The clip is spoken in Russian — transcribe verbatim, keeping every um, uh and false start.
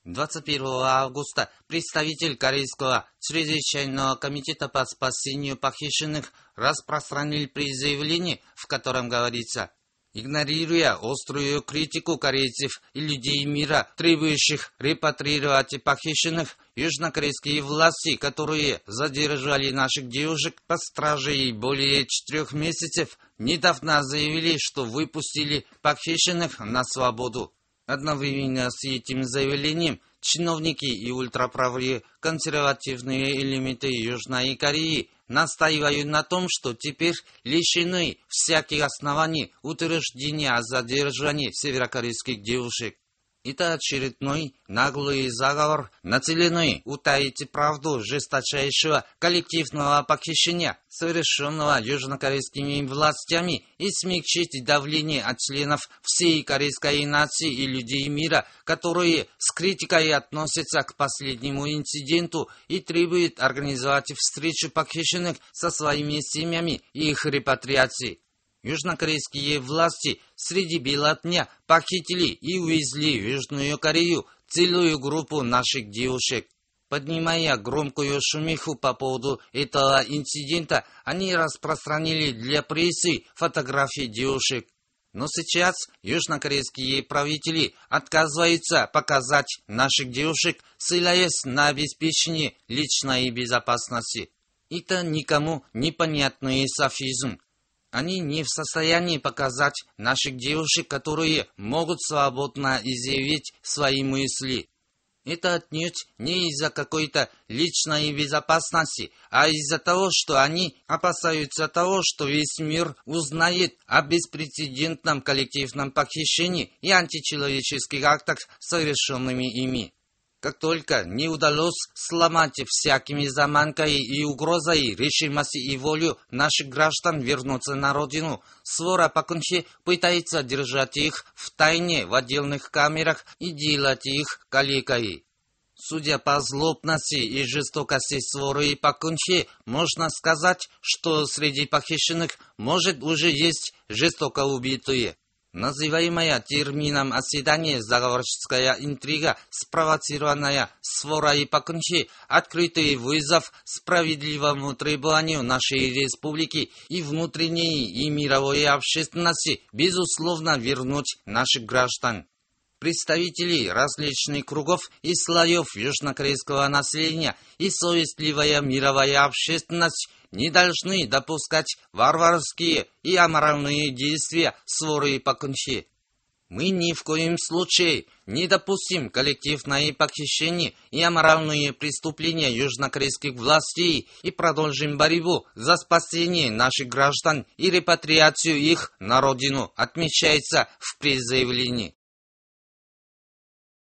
двадцать первого августа представитель Корейского чрезвычайного комитета по спасению похищенных распространил заявление, в котором говорится: игнорируя острую критику корейцев и людей мира, требующих репатриировать похищенных, южнокорейские власти, которые задержали наших девушек под стражей более четырех месяцев, недавно заявили, что выпустили похищенных на свободу. Одновременно с этим заявлением чиновники и ультраправые консервативные элементы Южной Кореи настаивают на том, что теперь лишены всяких оснований утверждения о задержании северокорейских девушек. Это очередной наглый заговор, нацеленный утаить правду жесточайшего коллективного похищения, совершенного южнокорейскими властями, и смягчить давление от членов всей корейской нации и людей мира, которые с критикой относятся к последнему инциденту и требуют организовать встречу похищенных со своими семьями и их репатриации. Южнокорейские власти среди бела дня похитили и увезли в Южную Корею целую группу наших девушек. Поднимая громкую шумиху по поводу этого инцидента, они распространили для прессы фотографии девушек. Но сейчас южнокорейские правители отказываются показать наших девушек, ссыляясь на обеспечение личной безопасности. Это никому непонятный софизм. Они не в состоянии показать наших девушек, которые могут свободно изъявить свои мысли. Это отнюдь не из-за какой-то личной безопасности, а из-за того, что они опасаются того, что весь мир узнает о беспрецедентном коллективном похищении и античеловеческих актах, совершенными ими. Как только не удалось сломать всякими заманкой и угрозой решимость и волю наших граждан вернуться на родину, свора Пак-кын-хе пытается держать их в тайне в отдельных камерах и делать их калекой. Судя по злобности и жестокости своры Пак-кын-хе, можно сказать, что среди похищенных может уже есть жестоко убитые. Называемая термином оседания заговорческая интрига, спровоцированная сворой Пак-кын-хе, открытый вызов справедливому требованию нашей республики и внутренней и мировой общественности, безусловно, вернуть наших граждан. Представители различных кругов и слоев южнокорейского населения и совестливая мировая общественность не должны допускать варварские и аморальные действия своры Пак-кын-хе. Мы ни в коем случае не допустим коллективное похищение и аморальные преступления южнокорейских властей и продолжим борьбу за спасение наших граждан и репатриацию их на родину, отмечается в пресс-заявлении.